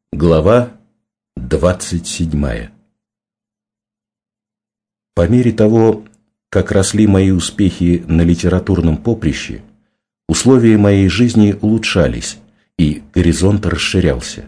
Глава 27. По мере того, как росли мои успехи на литературном поприще, условия моей жизни улучшались, и горизонт расширялся.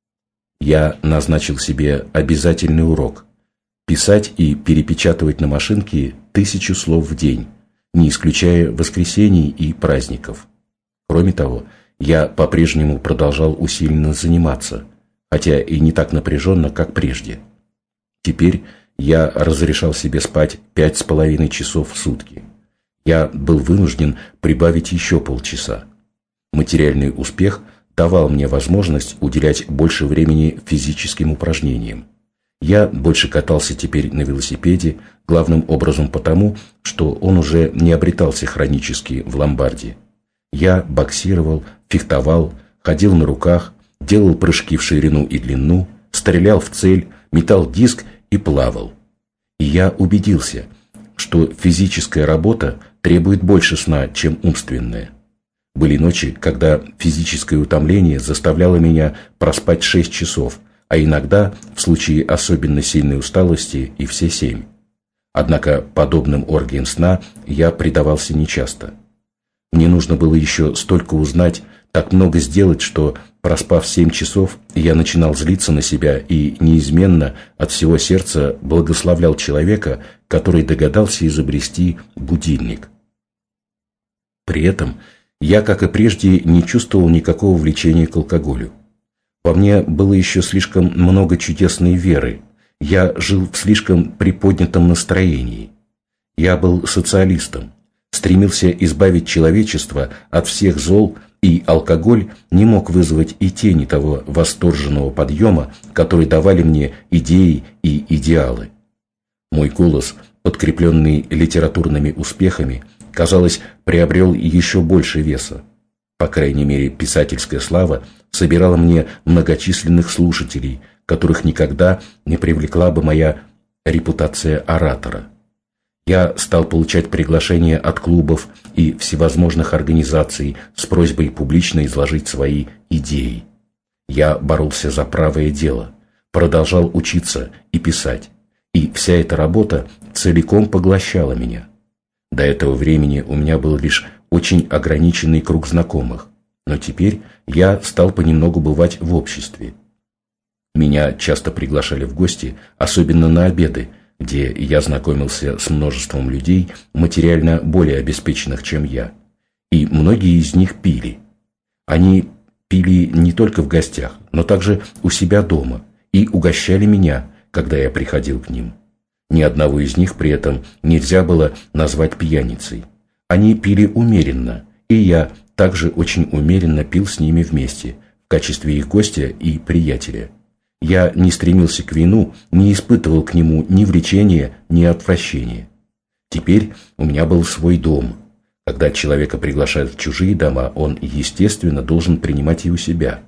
Я назначил себе обязательный урок – писать и перепечатывать на машинке 1000 слов в день, не исключая воскресений и праздников. Кроме того, я по-прежнему продолжал усиленно заниматься, хотя и не так напряженно, как прежде. Теперь я разрешал себе спать 5,5 часов в сутки. Я был вынужден прибавить еще полчаса. Материальный успех давал мне возможность уделять больше времени физическим упражнениям. Я больше катался теперь на велосипеде, главным образом потому, что он уже не обретался хронически в ломбарде. Я боксировал, фехтовал, ходил на руках, делал прыжки в ширину и длину, стрелял в цель, метал диск и плавал. И я убедился, что физическая работа требует больше сна, чем умственная. Были ночи, когда физическое утомление заставляло меня проспать 6 часов, а иногда, в случае особенно сильной усталости, и все 7. Однако подобным оргиям сна я предавался нечасто. Мне нужно было еще столько узнать, так много сделать, что, проспав 7 часов, я начинал злиться на себя и неизменно от всего сердца благословлял человека, который догадался изобрести будильник. При этом я, как и прежде, не чувствовал никакого влечения к алкоголю. Во мне было еще слишком много чудесной веры, я жил в слишком приподнятом настроении. Я был социалистом, стремился избавить человечество от всех зол, и алкоголь не мог вызвать и тени того восторженного подъема, который давали мне идеи и идеалы. Мой голос, подкрепленный литературными успехами, казалось, приобрел еще больше веса. По крайней мере, писательская слава собирала мне многочисленных слушателей, которых никогда не привлекла бы моя репутация оратора. Я стал получать приглашения от клубов и всевозможных организаций с просьбой публично изложить свои идеи. Я боролся за правое дело, продолжал учиться и писать, и вся эта работа целиком поглощала меня. До этого времени у меня был лишь очень ограниченный круг знакомых, но теперь я стал понемногу бывать в обществе. Меня часто приглашали в гости, особенно на обеды, где я знакомился с множеством людей, материально более обеспеченных, чем я. И многие из них пили. Они пили не только в гостях, но также у себя дома и угощали меня, когда я приходил к ним. Ни одного из них при этом нельзя было назвать пьяницей. Они пили умеренно, и я также очень умеренно пил с ними вместе, в качестве их гостя и приятеля. Я не стремился к вину, не испытывал к нему ни влечения, ни отвращения. Теперь у меня был свой дом. Когда человека приглашают в чужие дома, он, естественно, должен принимать и у себя.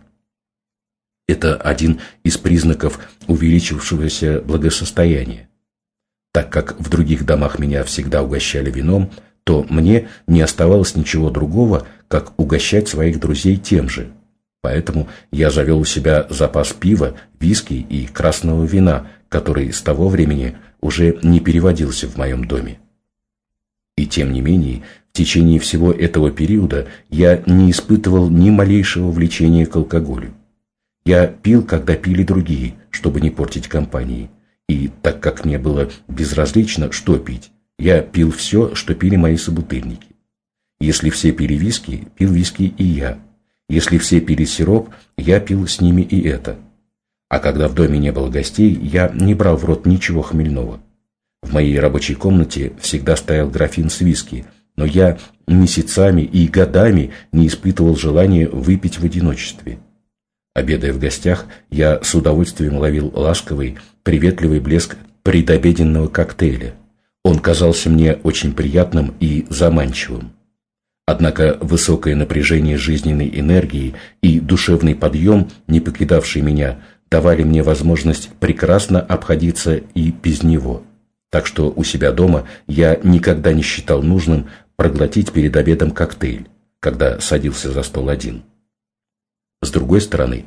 Это один из признаков увеличившегося благосостояния. Так как в других домах меня всегда угощали вином, то мне не оставалось ничего другого, как угощать своих друзей тем же. Поэтому я завел у себя запас пива, виски и красного вина, который с того времени уже не переводился в моем доме. И тем не менее, в течение всего этого периода я не испытывал ни малейшего влечения к алкоголю. Я пил, когда пили другие, чтобы не портить компании. И так как мне было безразлично, что пить, я пил все, что пили мои собутыльники. Если все пили виски, пил виски и я. Если все пили сироп, я пил с ними и это. А когда в доме не было гостей, я не брал в рот ничего хмельного. В моей рабочей комнате всегда стоял графин с виски, но я месяцами и годами не испытывал желания выпить в одиночестве. Обедая в гостях, я с удовольствием ловил ласковый, приветливый блеск предобеденного коктейля. Он казался мне очень приятным и заманчивым. Однако высокое напряжение жизненной энергии и душевный подъем, не покидавший меня, давали мне возможность прекрасно обходиться и без него. Так что у себя дома я никогда не считал нужным проглотить перед обедом коктейль, когда садился за стол один. С другой стороны,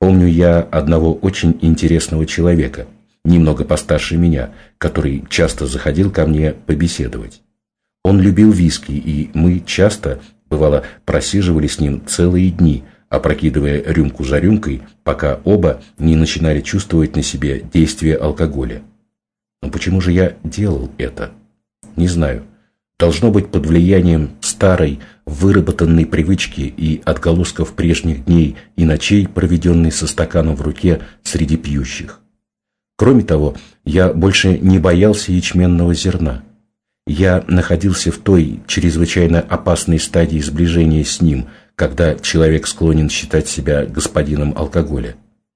Помню я одного очень интересного человека, немного постарше меня, который часто заходил ко мне побеседовать. Он любил виски, и мы часто, бывало, просиживали с ним целые дни, опрокидывая рюмку за рюмкой, пока оба не начинали чувствовать на себе действие алкоголя. Но почему же я делал это? Не знаю. Должно быть под влиянием старой, выработанной привычки и отголосков прежних дней и ночей, проведенной со стаканом в руке среди пьющих. Кроме того, я больше не боялся ячменного зерна. Я находился в той чрезвычайно опасной стадии сближения с ним, когда человек склонен считать себя господином алкоголя.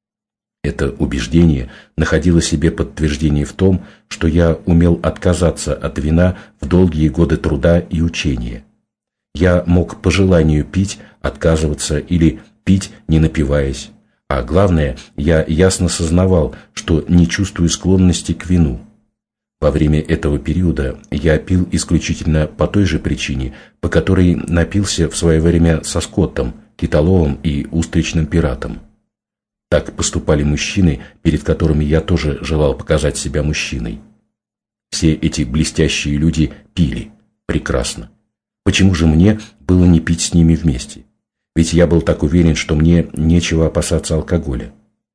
Это убеждение находило себе подтверждение в том, что я умел отказаться от вина в долгие годы труда и учения. Я мог по желанию пить, отказываться или пить, не напиваясь. А главное, я ясно сознавал, что не чувствую склонности к вину. Во время этого периода я пил исключительно по той же причине, по которой напился в свое время со Скоттом, Китоловым и Устричным пиратом. Так поступали мужчины, перед которыми я тоже желал показать себя мужчиной. Все эти блестящие люди пили. Прекрасно. Почему же мне было не пить с ними вместе? Ведь я был так уверен, что мне нечего опасаться алкоголя.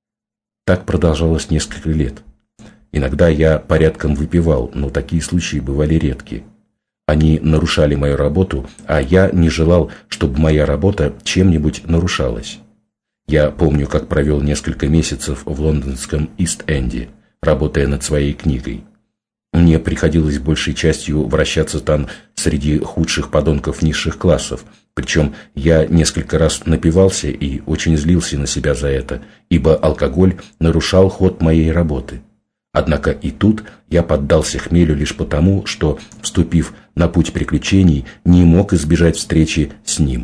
Так продолжалось несколько лет. Иногда я порядком выпивал, но такие случаи бывали редки. Они нарушали мою работу, а я не желал, чтобы моя работа чем-нибудь нарушалась. Я помню, как провел несколько месяцев в лондонском Ист-Энде, работая над своей книгой. Мне приходилось большей частью вращаться там среди худших подонков низших классов, причем я несколько раз напивался и очень злился на себя за это, ибо алкоголь нарушал ход моей работы. Однако и тут я поддался хмелю лишь потому, что, вступив на путь приключений, не мог избежать встречи с ним.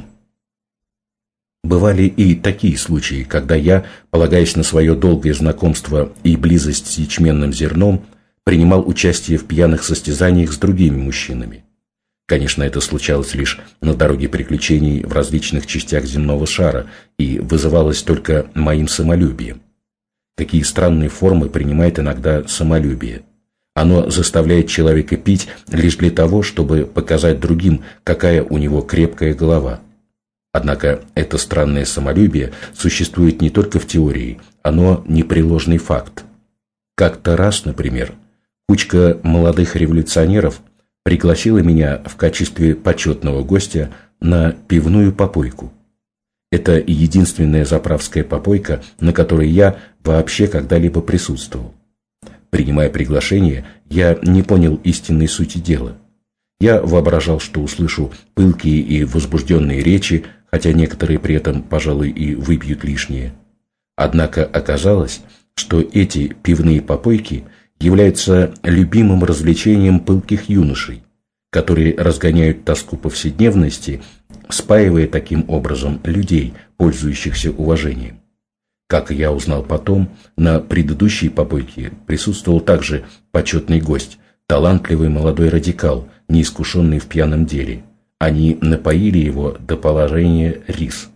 Бывали и такие случаи, когда я, полагаясь на свое долгое знакомство и близость с ячменным зерном, принимал участие в пьяных состязаниях с другими мужчинами. Конечно, это случалось лишь на дороге приключений в различных частях земного шара и вызывалось только моим самолюбием. Такие странные формы принимает иногда самолюбие. Оно заставляет человека пить лишь для того, чтобы показать другим, какая у него крепкая голова. Однако это странное самолюбие существует не только в теории, оно непреложный факт. Как-то раз, например, кучка молодых революционеров пригласила меня в качестве почетного гостя на пивную попойку. Это единственная заправская попойка, на которой я вообще когда-либо присутствовал. Принимая приглашение, я не понял истинной сути дела. Я воображал, что услышу пылкие и возбужденные речи, хотя некоторые при этом, пожалуй, и выпьют лишнее. Однако оказалось, что эти пивные попойки являются любимым развлечением пылких юношей, которые разгоняют тоску повседневности, спаивая таким образом людей, пользующихся уважением. Как я узнал потом, на предыдущей попойке присутствовал также почетный гость, талантливый молодой радикал, неискушенный в пьяном деле. Они напоили его до положения рис.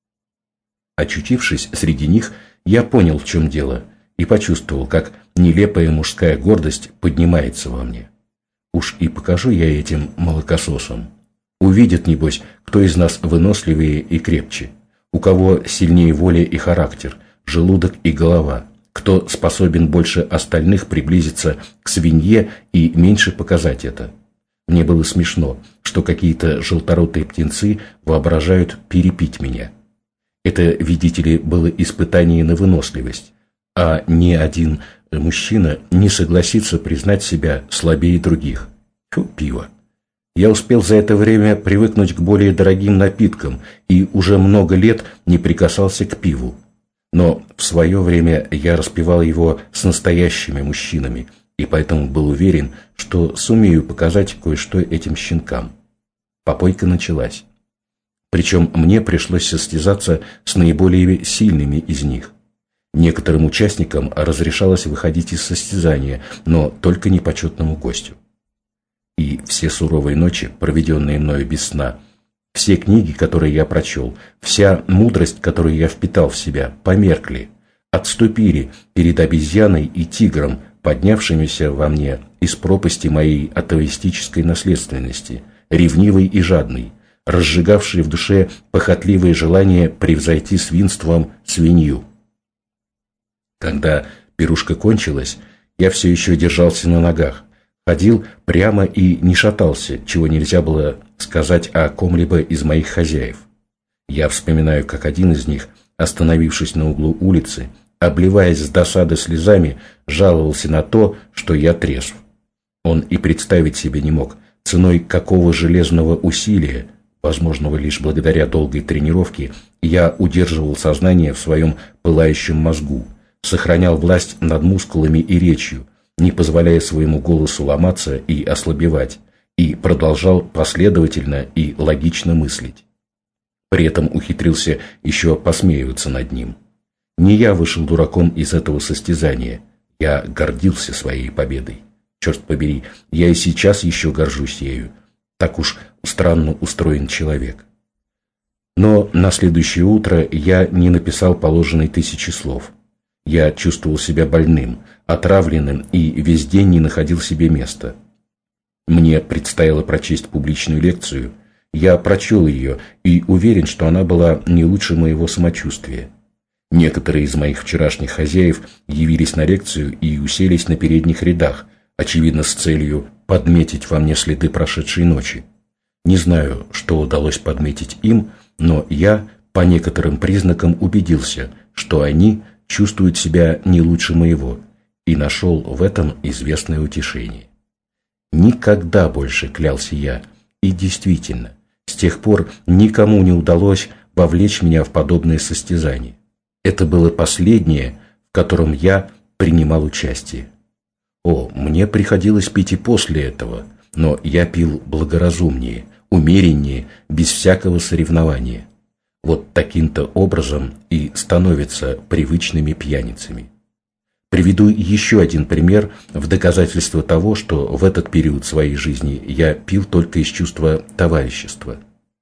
Очутившись среди них, я понял, в чем дело, и почувствовал, как нелепая мужская гордость поднимается во мне. Уж и покажу я этим молокососам. Увидят, небось, кто из нас выносливее и крепче, у кого сильнее воля и характер, желудок и голова, кто способен больше остальных приблизиться к свинье и меньше показать это. Мне было смешно, что какие-то желторотые птенцы воображают перепить меня. Это, видите ли, было испытание на выносливость, а ни один мужчина не согласится признать себя слабее других. Фу, пиво. Я успел за это время привыкнуть к более дорогим напиткам и уже много лет не прикасался к пиву. Но в свое время я распивал его с настоящими мужчинами, и поэтому был уверен, что сумею показать кое-что этим щенкам. Попойка началась. Причем мне пришлось состязаться с наиболее сильными из них. Некоторым участникам разрешалось выходить из состязания, но только непочетному гостю. И все суровые ночи, проведенные мною без сна, Все книги, которые я прочел, вся мудрость, которую я впитал в себя, померкли, отступили перед обезьяной и тигром, поднявшимися во мне из пропасти моей атеистической наследственности, ревнивой и жадной, разжигавшей в душе похотливое желание превзойти свинством свинью. Когда пирушка кончилась, я все еще держался на ногах, ходил прямо и не шатался, чего нельзя было сказать о ком-либо из моих хозяев. Я вспоминаю, как один из них, остановившись на углу улицы, обливаясь с досады слезами, жаловался на то, что я трезв. Он и представить себе не мог, ценой какого железного усилия, возможного лишь благодаря долгой тренировке, я удерживал сознание в своем пылающем мозгу, сохранял власть над мускулами и речью, не позволяя своему голосу ломаться и ослабевать, и продолжал последовательно и логично мыслить. При этом ухитрился еще посмеиваться над ним. Не я вышел дураком из этого состязания, я гордился своей победой. Черт побери, я и сейчас еще горжусь ею. Так уж странно устроен человек. Но на следующее утро я не написал положенной 1000 слов. Я чувствовал себя больным, отравленным и весь день не находил себе места. Мне предстояло прочесть публичную лекцию. Я прочел ее и уверен, что она была не лучше моего самочувствия. Некоторые из моих вчерашних хозяев явились на лекцию и уселись на передних рядах, очевидно с целью подметить во мне следы прошедшей ночи. Не знаю, что удалось подметить им, но я по некоторым признакам убедился, что они чувствуют себя не лучше моего, и нашел в этом известное утешение. Никогда больше, клялся я, и действительно, с тех пор никому не удалось вовлечь меня в подобное состязание. Это было последнее, в котором я принимал участие. О, мне приходилось пить и после этого, но я пил благоразумнее, умереннее, без всякого соревнования. Вот таким-то образом и становятся привычными пьяницами. Приведу еще один пример в доказательство того, что в этот период своей жизни я пил только из чувства товарищества.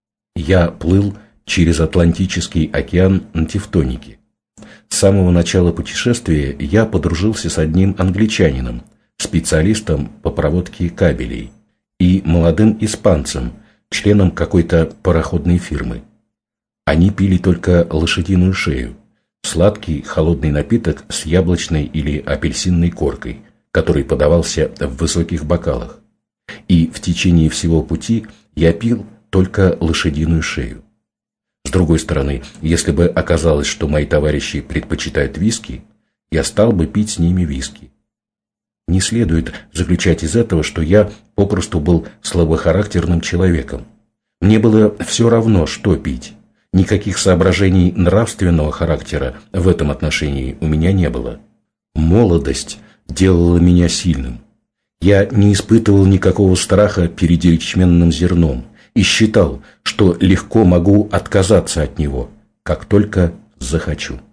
Я плыл через Атлантический океан на Тевтонике. С самого начала путешествия я подружился с одним англичанином, специалистом по проводке кабелей, и молодым испанцем, членом какой-то пароходной фирмы. Они пили только лошадиную шею, сладкий холодный напиток с яблочной или апельсинной коркой, который подавался в высоких бокалах. И в течение всего пути я пил только лошадиную шею. С другой стороны, если бы оказалось, что мои товарищи предпочитают виски, я стал бы пить с ними виски. Не следует заключать из этого, что я попросту был слабохарактерным человеком. Мне было все равно, что пить. Никаких соображений нравственного характера в этом отношении у меня не было. Молодость делала меня сильным. Я не испытывал никакого страха перед ячменным зерном и считал, что легко могу отказаться от него, как только захочу.